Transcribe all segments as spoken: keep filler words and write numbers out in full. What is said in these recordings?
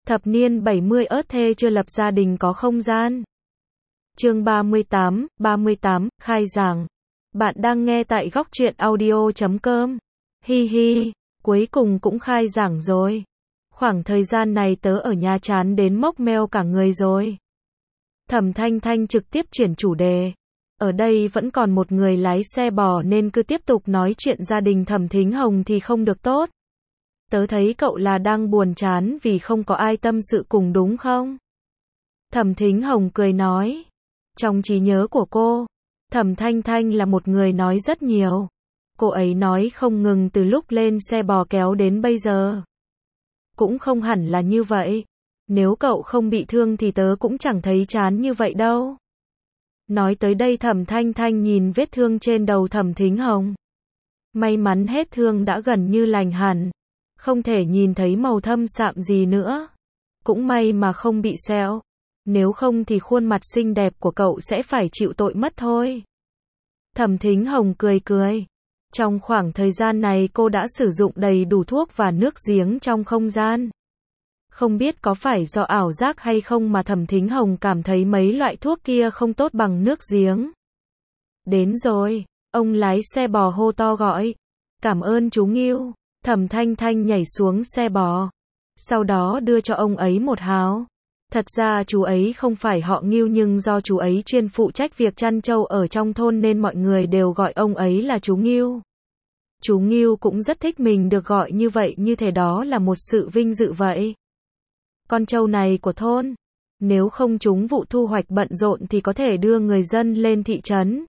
Thập niên bảy mươi ớt thê chưa lập gia đình có không gian. Chương ba mươi tám, ba mươi tám, khai giảng. Bạn đang nghe tại góc truyện audio chấm com. Hi hi, cuối cùng cũng khai giảng rồi. Khoảng thời gian này tớ ở nhà chán đến mốc meo cả người rồi. Thẩm Thanh Thanh trực tiếp chuyển chủ đề. Ở đây vẫn còn một người lái xe bò nên cứ tiếp tục nói chuyện gia đình Thẩm Thính Hồng thì không được tốt. Tớ thấy cậu là đang buồn chán vì không có ai tâm sự cùng đúng không? Thẩm Thính Hồng cười nói. Trong trí nhớ của cô, Thẩm Thanh Thanh là một người nói rất nhiều. Cô ấy nói không ngừng từ lúc lên xe bò kéo đến bây giờ. Cũng không hẳn là như vậy. Nếu cậu không bị thương thì tớ cũng chẳng thấy chán như vậy đâu. Nói tới đây Thẩm Thanh Thanh nhìn vết thương trên đầu Thẩm Thính Hồng. May mắn hết thương đã gần như lành hẳn. Không thể nhìn thấy màu thâm sạm gì nữa. Cũng may mà không bị sẹo. Nếu không thì khuôn mặt xinh đẹp của cậu sẽ phải chịu tội mất thôi. Thẩm Thính Hồng cười cười. Trong khoảng thời gian này cô đã sử dụng đầy đủ thuốc và nước giếng trong không gian. Không biết có phải do ảo giác hay không mà Thẩm Thính Hồng cảm thấy mấy loại thuốc kia không tốt bằng nước giếng. Đến rồi, ông lái xe bò hô to gọi. Cảm ơn chú Ngưu. Thẩm Thanh Thanh nhảy xuống xe bò. Sau đó đưa cho ông ấy một háo. Thật ra chú ấy không phải họ Ngưu nhưng do chú ấy chuyên phụ trách việc chăn trâu ở trong thôn nên mọi người đều gọi ông ấy là chú Ngưu. Chú Ngưu cũng rất thích mình được gọi như vậy, như thể đó là một sự vinh dự vậy. Con trâu này của thôn, nếu không chúng vụ thu hoạch bận rộn thì có thể đưa người dân lên thị trấn.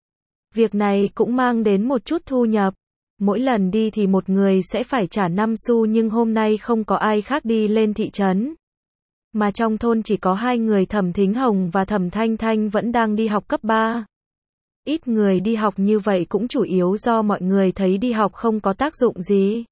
Việc này cũng mang đến một chút thu nhập. Mỗi lần đi thì một người sẽ phải trả năm xu nhưng hôm nay không có ai khác đi lên thị trấn. Mà trong thôn chỉ có hai người Thẩm Thính Hồng và Thẩm Thanh Thanh vẫn đang đi học cấp ba. Ít người đi học như vậy cũng chủ yếu do mọi người thấy đi học không có tác dụng gì.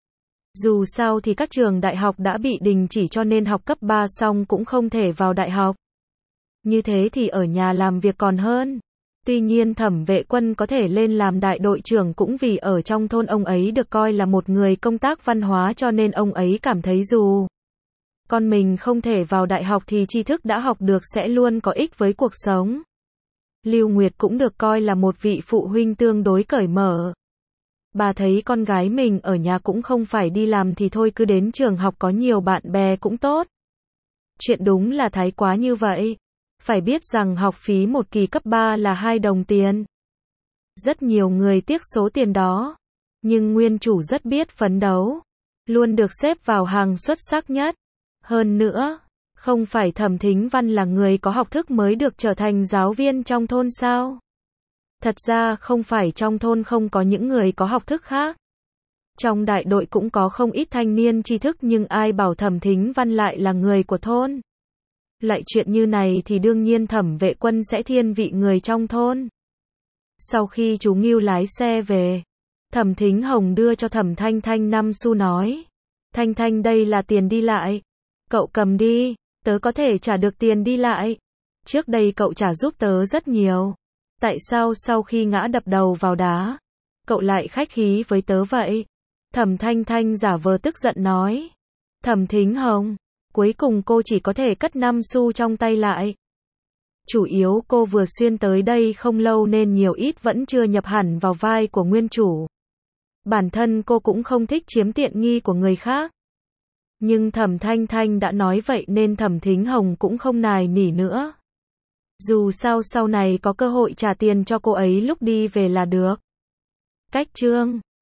Dù sao thì các trường đại học đã bị đình chỉ cho nên học cấp ba xong cũng không thể vào đại học. Như thế thì ở nhà làm việc còn hơn. Tuy nhiên Thẩm Vệ Quân có thể lên làm đại đội trưởng cũng vì ở trong thôn ông ấy được coi là một người công tác văn hóa cho nên ông ấy cảm thấy dù con mình không thể vào đại học thì tri thức đã học được sẽ luôn có ích với cuộc sống. Lưu Nguyệt cũng được coi là một vị phụ huynh tương đối cởi mở. Bà thấy con gái mình ở nhà cũng không phải đi làm thì thôi cứ đến trường học có nhiều bạn bè cũng tốt. Chuyện đúng là thái quá như vậy. Phải biết rằng học phí một kỳ cấp ba là hai đồng tiền. Rất nhiều người tiếc số tiền đó. Nhưng nguyên chủ rất biết phấn đấu. Luôn được xếp vào hàng xuất sắc nhất. Hơn nữa, không phải Thẩm Thính Văn là người có học thức mới được trở thành giáo viên trong thôn sao? Thật ra không phải trong thôn không có những người có học thức khác. Trong đại đội cũng có không ít thanh niên tri thức nhưng ai bảo Thẩm Thính Văn lại là người của thôn. Loại chuyện như này thì đương nhiên Thẩm Vệ Quân sẽ thiên vị người trong thôn. Sau khi chú Ngưu lái xe về, Thẩm Thính Hồng đưa cho Thẩm Thanh Thanh năm xu nói. Thanh Thanh đây là tiền đi lại. Cậu cầm đi, tớ có thể trả được tiền đi lại. Trước đây cậu trả giúp tớ rất nhiều. Tại sao sau khi ngã đập đầu vào đá, cậu lại khách khí với tớ vậy? Thẩm Thanh Thanh giả vờ tức giận nói. Thẩm Thính Hồng, cuối cùng cô chỉ có thể cất năm xu trong tay lại. Chủ yếu cô vừa xuyên tới đây không lâu nên nhiều ít vẫn chưa nhập hẳn vào vai của nguyên chủ. Bản thân cô cũng không thích chiếm tiện nghi của người khác. Nhưng Thẩm Thanh Thanh đã nói vậy nên Thẩm Thính Hồng cũng không nài nỉ nữa. Dù sao sau này có cơ hội trả tiền cho cô ấy lúc đi về là được. Cách chương